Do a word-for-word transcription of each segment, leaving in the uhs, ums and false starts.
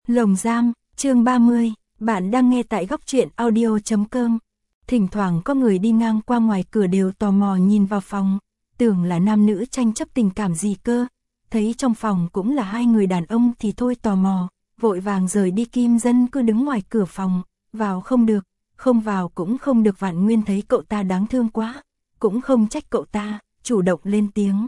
Lồng giam, chương ba mươi, bạn đang nghe tại góc truyện audio chấm com. Thỉnh thoảng có người đi ngang qua ngoài cửa đều tò mò nhìn vào phòng, tưởng là nam nữ tranh chấp tình cảm gì cơ, thấy trong phòng cũng là hai người đàn ông thì thôi tò mò, vội vàng rời đi. Kim Dân cứ đứng ngoài cửa phòng, vào không được, không vào cũng không được. Vạn Nguyên thấy cậu ta đáng thương quá, cũng không trách cậu ta, chủ động lên tiếng.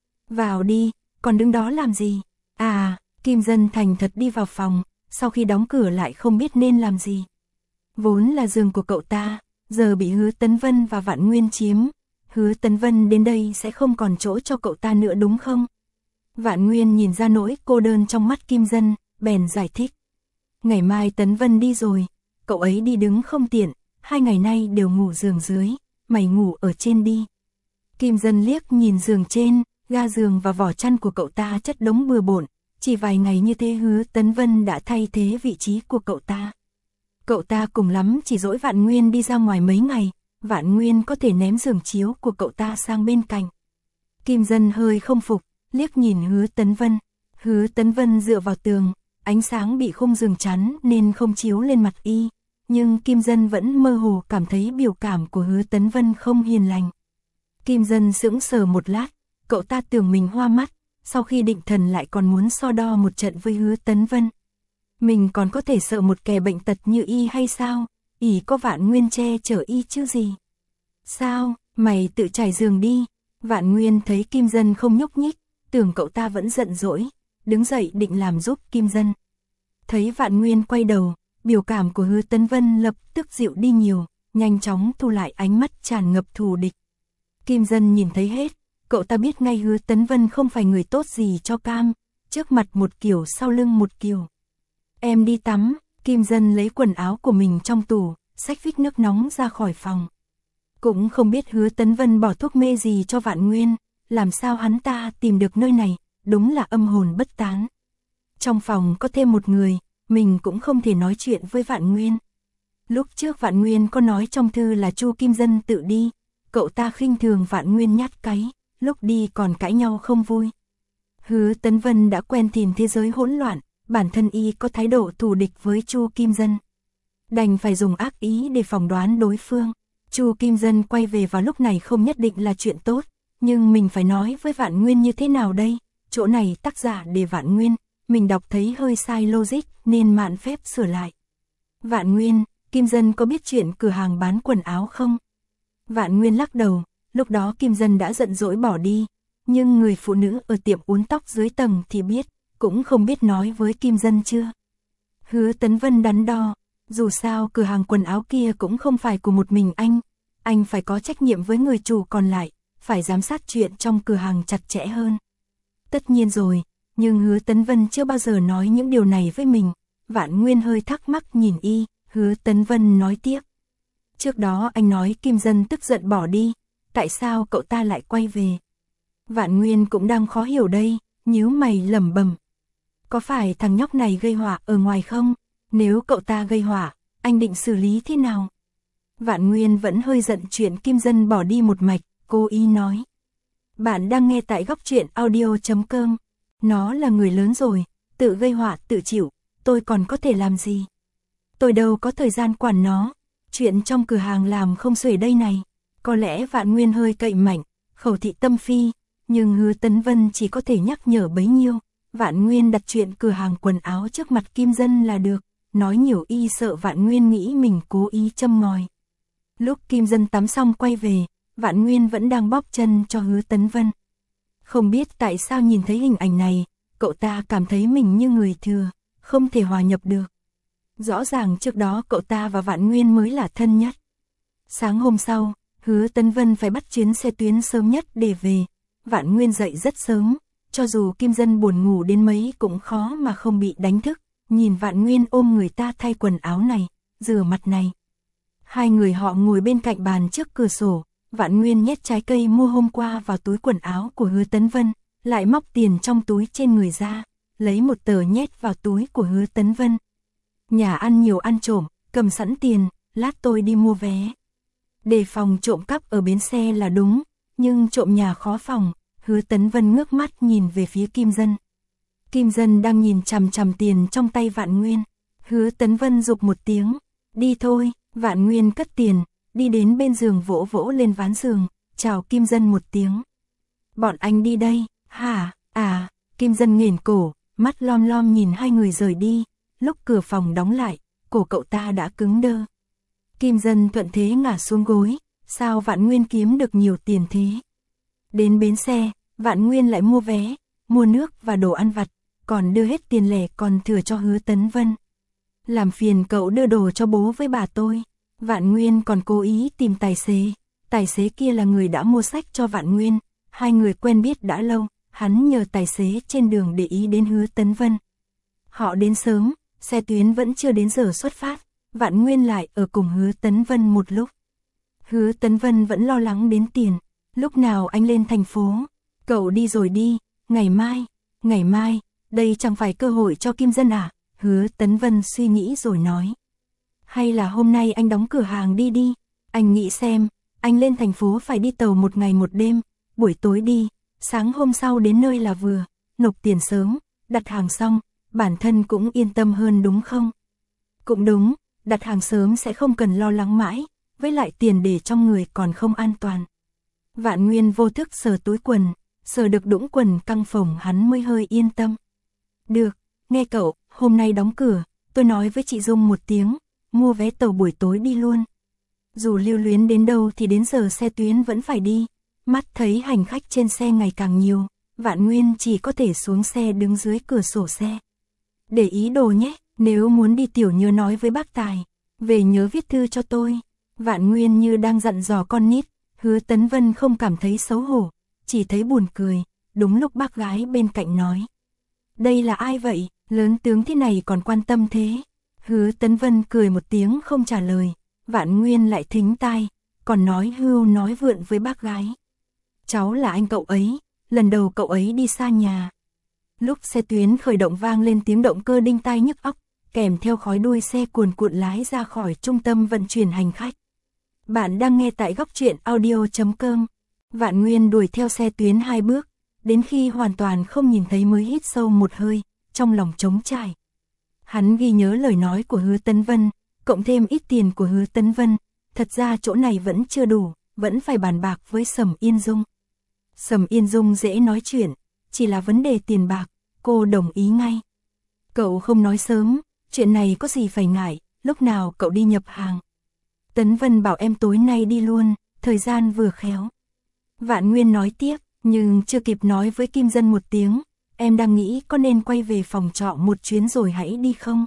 Vào đi, còn đứng đó làm gì? À, Kim Dân thành thật đi vào phòng, sau khi đóng cửa lại không biết nên làm gì. Vốn là giường của cậu ta, giờ bị Hứa Tấn Vân và Vạn Nguyên chiếm. Hứa Tấn Vân đến đây sẽ không còn chỗ cho cậu ta nữa đúng không? Vạn Nguyên nhìn ra nỗi cô đơn trong mắt Kim Dân, bèn giải thích. Ngày mai Tấn Vân đi rồi, cậu ấy đi đứng không tiện, hai ngày nay đều ngủ giường dưới, mày ngủ ở trên đi. Kim Dân liếc nhìn giường trên, ga giường và vỏ chăn của cậu ta chất đống bừa bộn, chỉ vài ngày như thế Hứa Tấn Vân đã thay thế vị trí của cậu ta. Cậu ta cùng lắm chỉ dỗi Vạn Nguyên đi ra ngoài mấy ngày, Vạn Nguyên có thể ném giường chiếu của cậu ta sang bên cạnh. Kim Dân hơi không phục, liếc nhìn Hứa Tấn Vân. Hứa Tấn Vân dựa vào tường, ánh sáng bị khung giường chắn nên không chiếu lên mặt y, nhưng Kim Dân vẫn mơ hồ cảm thấy biểu cảm của Hứa Tấn Vân không hiền lành. Kim Dân sững sờ một lát, cậu ta tưởng mình hoa mắt, sau khi định thần lại còn muốn so đo một trận với Hứa Tấn Vân. Mình còn có thể sợ một kẻ bệnh tật như y hay sao? Ỷ có Vạn Nguyên che chở y chứ gì? Sao, mày tự trải giường đi. Vạn Nguyên thấy Kim Dân không nhúc nhích, tưởng cậu ta vẫn giận dỗi, đứng dậy định làm giúp Kim Dân. Thấy Vạn Nguyên quay đầu, biểu cảm của Hứa Tấn Vân lập tức dịu đi nhiều, nhanh chóng thu lại ánh mắt tràn ngập thù địch. Kim Dân nhìn thấy hết, cậu ta biết ngay Hứa Tấn Vân không phải người tốt gì cho cam, trước mặt một kiểu sau lưng một kiểu. Em đi tắm. Kim Dân lấy quần áo của mình trong tủ, xách vích nước nóng ra khỏi phòng. Cũng không biết Hứa Tấn Vân bỏ thuốc mê gì cho Vạn Nguyên, làm sao hắn ta tìm được nơi này, đúng là âm hồn bất tán. Trong phòng có thêm một người, mình cũng không thể nói chuyện với Vạn Nguyên. Lúc trước Vạn Nguyên có nói trong thư là Chu Kim Dân tự đi, cậu ta khinh thường Vạn Nguyên nhát cáy, lúc đi còn cãi nhau không vui. Hứa Tấn Vân đã quen tìm thế giới hỗn loạn, bản thân y có thái độ thù địch với Chu Kim Dân. Đành phải dùng ác ý để phỏng đoán đối phương. Chu Kim Dân quay về vào lúc này không nhất định là chuyện tốt, nhưng mình phải nói với Vạn Nguyên như thế nào đây? Chỗ này tác giả để Vạn Nguyên, mình đọc thấy hơi sai logic nên mạn phép sửa lại. Vạn Nguyên, Kim Dân có biết chuyện cửa hàng bán quần áo không? Vạn Nguyên lắc đầu, lúc đó Kim Dân đã giận dỗi bỏ đi, nhưng người phụ nữ ở tiệm uốn tóc dưới tầng thì biết, cũng không biết nói với Kim Dân chưa. Hứa Tấn Vân đắn đo, dù sao cửa hàng quần áo kia cũng không phải của một mình anh, anh phải có trách nhiệm với người chủ còn lại, phải giám sát chuyện trong cửa hàng chặt chẽ hơn. Tất nhiên rồi, nhưng Hứa Tấn Vân chưa bao giờ nói những điều này với mình. Vạn Nguyên hơi thắc mắc nhìn y, Hứa Tấn Vân nói tiếp. Trước đó anh nói Kim Dân tức giận bỏ đi, tại sao cậu ta lại quay về? Vạn Nguyên cũng đang khó hiểu đây, nhíu mày lẩm bẩm. Có phải thằng nhóc này gây họa ở ngoài không? Nếu cậu ta gây họa, anh định xử lý thế nào? Vạn Nguyên vẫn hơi giận chuyện Kim Dân bỏ đi một mạch, cô ý nói. Bạn đang nghe tại góc truyện audio chấm com. Nó là người lớn rồi, tự gây họa tự chịu, tôi còn có thể làm gì? Tôi đâu có thời gian quản nó, chuyện trong cửa hàng làm không xuể đây này. Có lẽ Vạn Nguyên hơi cậy mạnh, khẩu thị tâm phi, nhưng Hứa Tấn Vân chỉ có thể nhắc nhở bấy nhiêu. Vạn Nguyên đặt chuyện cửa hàng quần áo trước mặt Kim Dân là được, nói nhiều y sợ Vạn Nguyên nghĩ mình cố ý châm ngòi. Lúc Kim Dân tắm xong quay về, Vạn Nguyên vẫn đang bóp chân cho Hứa Tấn Vân. Không biết tại sao nhìn thấy hình ảnh này, cậu ta cảm thấy mình như người thừa, không thể hòa nhập được. Rõ ràng trước đó cậu ta và Vạn Nguyên mới là thân nhất. Sáng hôm sau, Hứa Tấn Vân phải bắt chuyến xe tuyến sớm nhất để về. Vạn Nguyên dậy rất sớm, cho dù Kim Dân buồn ngủ đến mấy cũng khó mà không bị đánh thức. Nhìn Vạn Nguyên ôm người ta thay quần áo này, rửa mặt này. Hai người họ ngồi bên cạnh bàn trước cửa sổ, Vạn Nguyên nhét trái cây mua hôm qua vào túi quần áo của Hứa Tấn Vân, lại móc tiền trong túi trên người ra, lấy một tờ nhét vào túi của Hứa Tấn Vân. Nhà ăn nhiều ăn trộm, cầm sẵn tiền, lát tôi đi mua vé. Đề phòng trộm cắp ở bến xe là đúng, nhưng trộm nhà khó phòng. Hứa Tấn Vân ngước mắt nhìn về phía Kim Dân. Kim Dân đang nhìn chằm chằm tiền trong tay Vạn Nguyên. Hứa Tấn Vân giục một tiếng, đi thôi. Vạn Nguyên cất tiền, đi đến bên giường vỗ vỗ lên ván giường, chào Kim Dân một tiếng. Bọn anh đi đây. Hả? À, Kim Dân nghển cổ, mắt lom lom nhìn hai người rời đi. Lúc cửa phòng đóng lại, cổ cậu ta đã cứng đơ. Kim Dân thuận thế ngả xuống gối, sao Vạn Nguyên kiếm được nhiều tiền thế? Đến bến xe, Vạn Nguyên lại mua vé, mua nước và đồ ăn vặt, còn đưa hết tiền lẻ còn thừa cho Hứa Tấn Vân. Làm phiền cậu đưa đồ cho bố với bà tôi. Vạn Nguyên còn cố ý tìm tài xế. Tài xế kia là người đã mua sách cho Vạn Nguyên. Hai người quen biết đã lâu, hắn nhờ tài xế trên đường để ý đến Hứa Tấn Vân. Họ đến sớm, xe tuyến vẫn chưa đến giờ xuất phát. Vạn Nguyên lại ở cùng Hứa Tấn Vân một lúc. Hứa Tấn Vân vẫn lo lắng đến tiền. Lúc nào anh lên thành phố? Cậu đi rồi đi, ngày mai, ngày mai, đây chẳng phải cơ hội cho Kim Dân à? Hứa Tấn Vân suy nghĩ rồi nói. Hay là hôm nay anh đóng cửa hàng đi đi, anh nghĩ xem, anh lên thành phố phải đi tàu một ngày một đêm, buổi tối đi, sáng hôm sau đến nơi là vừa, nộp tiền sớm, đặt hàng xong, bản thân cũng yên tâm hơn đúng không? Cũng đúng, đặt hàng sớm sẽ không cần lo lắng mãi, với lại tiền để trong người còn không an toàn. Vạn Nguyên vô thức sờ túi quần, sờ được đũng quần căng phồng hắn mới hơi yên tâm. Được, nghe cậu, hôm nay đóng cửa, tôi nói với chị Dung một tiếng, mua vé tàu buổi tối đi luôn. Dù lưu luyến đến đâu thì đến giờ xe tuyến vẫn phải đi. Mắt thấy hành khách trên xe ngày càng nhiều, Vạn Nguyên chỉ có thể xuống xe đứng dưới cửa sổ xe. Để ý đồ nhé, nếu muốn đi tiểu nhớ nói với bác Tài, về nhớ viết thư cho tôi. Vạn Nguyên như đang dặn dò con nít. Hứa Tấn Vân không cảm thấy xấu hổ, chỉ thấy buồn cười. Đúng lúc bác gái bên cạnh nói, đây là ai vậy, lớn tướng thế này còn quan tâm thế? Hứa Tấn Vân cười một tiếng không trả lời. Vạn Nguyên lại thính tai, còn nói hưu nói vượn với bác gái. Cháu là anh cậu ấy, lần đầu cậu ấy đi xa nhà. Lúc xe tuyến khởi động vang lên tiếng động cơ đinh tai nhức óc, kèm theo khói đuôi xe cuồn cuộn lái ra khỏi trung tâm vận chuyển hành khách. Bạn đang nghe tại góc truyện audio chấm com. Vạn Nguyên đuổi theo xe tuyến hai bước, đến khi hoàn toàn không nhìn thấy mới hít sâu một hơi, trong lòng trống trải. Hắn ghi nhớ lời nói của Hứa Tấn Vân, cộng thêm ít tiền của Hứa Tấn Vân, thật ra chỗ này vẫn chưa đủ, vẫn phải bàn bạc với Sầm Yên Dung. Sầm Yên Dung dễ nói chuyện, chỉ là vấn đề tiền bạc, cô đồng ý ngay. Cậu không nói sớm, chuyện này có gì phải ngại, lúc nào cậu đi nhập hàng. Tấn Vân bảo em tối nay đi luôn, thời gian vừa khéo. Vạn Nguyên nói tiếp, nhưng chưa kịp nói với Kim Dân một tiếng, em đang nghĩ có nên quay về phòng trọ một chuyến rồi hãy đi không?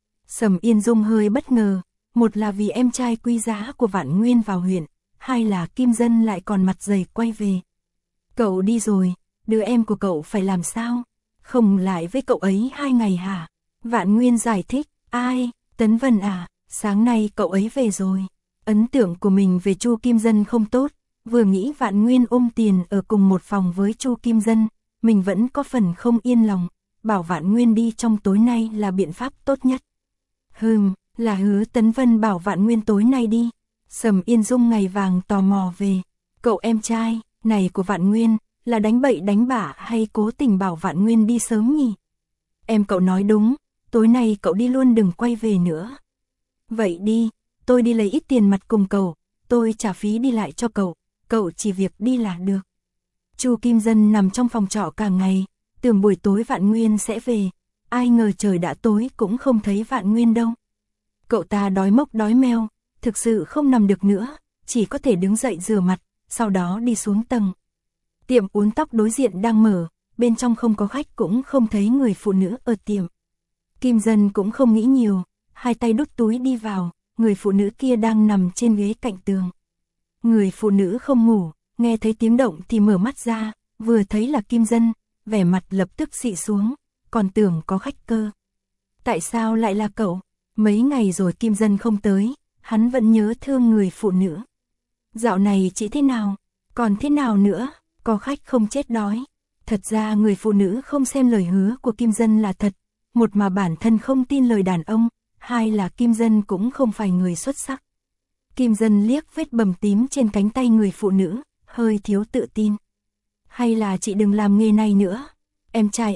Sầm Yên Dung hơi bất ngờ, một là vì em trai quý giá của Vạn Nguyên vào huyện, hai là Kim Dân lại còn mặt dày quay về. Cậu đi rồi, đứa em của cậu phải làm sao? Không lại với cậu ấy hai ngày hả? Vạn Nguyên giải thích, ai? Tấn Vân à, sáng nay cậu ấy về rồi. Ấn tượng của mình về Chu Kim Dân không tốt, vừa nghĩ Vạn Nguyên ôm tiền ở cùng một phòng với Chu Kim Dân, mình vẫn có phần không yên lòng, bảo Vạn Nguyên đi trong tối nay là biện pháp tốt nhất. Hừm, là Hứa Tấn Vân bảo Vạn Nguyên tối nay đi. Sầm Yên Dung ngày vàng tò mò về. Cậu em trai này của Vạn Nguyên là đánh bậy đánh bạ hay cố tình bảo Vạn Nguyên đi sớm nhỉ? Em cậu nói đúng, tối nay cậu đi luôn đừng quay về nữa. Vậy đi, tôi đi lấy ít tiền mặt cùng cậu, tôi trả phí đi lại cho cậu, cậu chỉ việc đi là được. Chu Kim Dân nằm trong phòng trọ cả ngày, tưởng buổi tối Vạn Nguyên sẽ về, ai ngờ trời đã tối cũng không thấy Vạn Nguyên đâu. Cậu ta đói mốc đói meo, thực sự không nằm được nữa, chỉ có thể đứng dậy rửa mặt, sau đó đi xuống tầng. Tiệm uốn tóc đối diện đang mở, bên trong không có khách cũng không thấy người phụ nữ ở tiệm. Kim Dân cũng không nghĩ nhiều, hai tay đút túi đi vào, người phụ nữ kia đang nằm trên ghế cạnh tường. Người phụ nữ không ngủ, nghe thấy tiếng động thì mở mắt ra, vừa thấy là Kim Dân, vẻ mặt lập tức xị xuống, còn tưởng có khách cơ. Tại sao lại là cậu? Mấy ngày rồi Kim Dân không tới, hắn vẫn nhớ thương người phụ nữ. Dạo này chị thế nào? Còn thế nào nữa? Có khách không chết đói. Thật ra người phụ nữ không xem lời hứa của Kim Dân là thật, một mà bản thân không tin lời đàn ông, hai là Kim Dân cũng không phải người xuất sắc. Kim Dân liếc vết bầm tím trên cánh tay người phụ nữ, hơi thiếu tự tin. Hay là chị đừng làm nghề này nữa? Em trai à,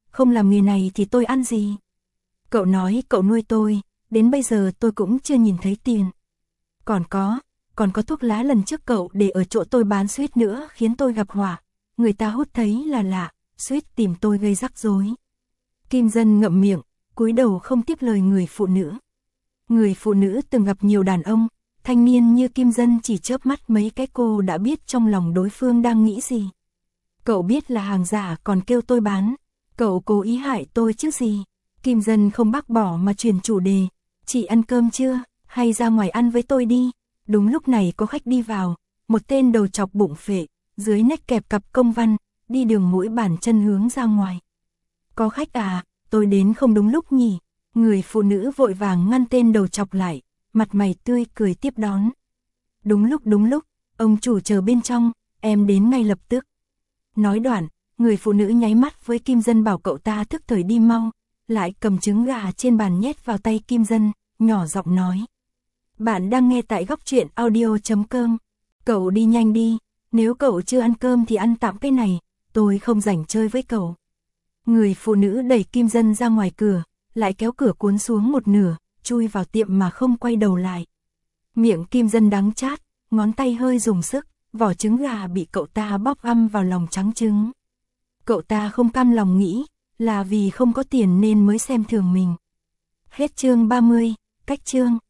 không làm nghề này thì tôi ăn gì? Cậu nói cậu nuôi tôi, đến bây giờ tôi cũng chưa nhìn thấy tiền. Còn có, còn có thuốc lá lần trước cậu để ở chỗ tôi bán suýt nữa khiến tôi gặp họa. Người ta hút thấy là lạ, suýt tìm tôi gây rắc rối. Kim Dân ngậm miệng, cúi đầu không tiếp lời người phụ nữ. Người phụ nữ từng gặp nhiều đàn ông, thanh niên như Kim Dân chỉ chớp mắt mấy cái cô đã biết trong lòng đối phương đang nghĩ gì. Cậu biết là hàng giả còn kêu tôi bán, cậu cố ý hại tôi chứ gì. Kim Dân không bác bỏ mà chuyển chủ đề, chị ăn cơm chưa, hay ra ngoài ăn với tôi đi. Đúng lúc này có khách đi vào, một tên đầu chọc bụng phệ, dưới nách kẹp cặp công văn, đi đường mũi bàn chân hướng ra ngoài. Có khách à, tôi đến không đúng lúc nhỉ? Người phụ nữ vội vàng ngăn tên đầu chọc lại, mặt mày tươi cười tiếp đón. Đúng lúc đúng lúc, ông chủ chờ bên trong, em đến ngay lập tức. Nói đoạn, người phụ nữ nháy mắt với Kim Dân bảo cậu ta thức thời đi mau, lại cầm trứng gà trên bàn nhét vào tay Kim Dân, nhỏ giọng nói. Bạn đang nghe tại góc truyện audio chấm com. Cậu đi nhanh đi, nếu cậu chưa ăn cơm thì ăn tạm cái này, tôi không rảnh chơi với cậu. Người phụ nữ đẩy Kim Dân ra ngoài cửa, lại kéo cửa cuốn xuống một nửa, chui vào tiệm mà không quay đầu lại. Miệng Kim Dân đắng chát, ngón tay hơi dùng sức, vỏ trứng gà bị cậu ta bóp găm vào lòng trắng trứng. Cậu ta không cam lòng nghĩ, là vì không có tiền nên mới xem thường mình. Hết chương ba mươi, cách chương.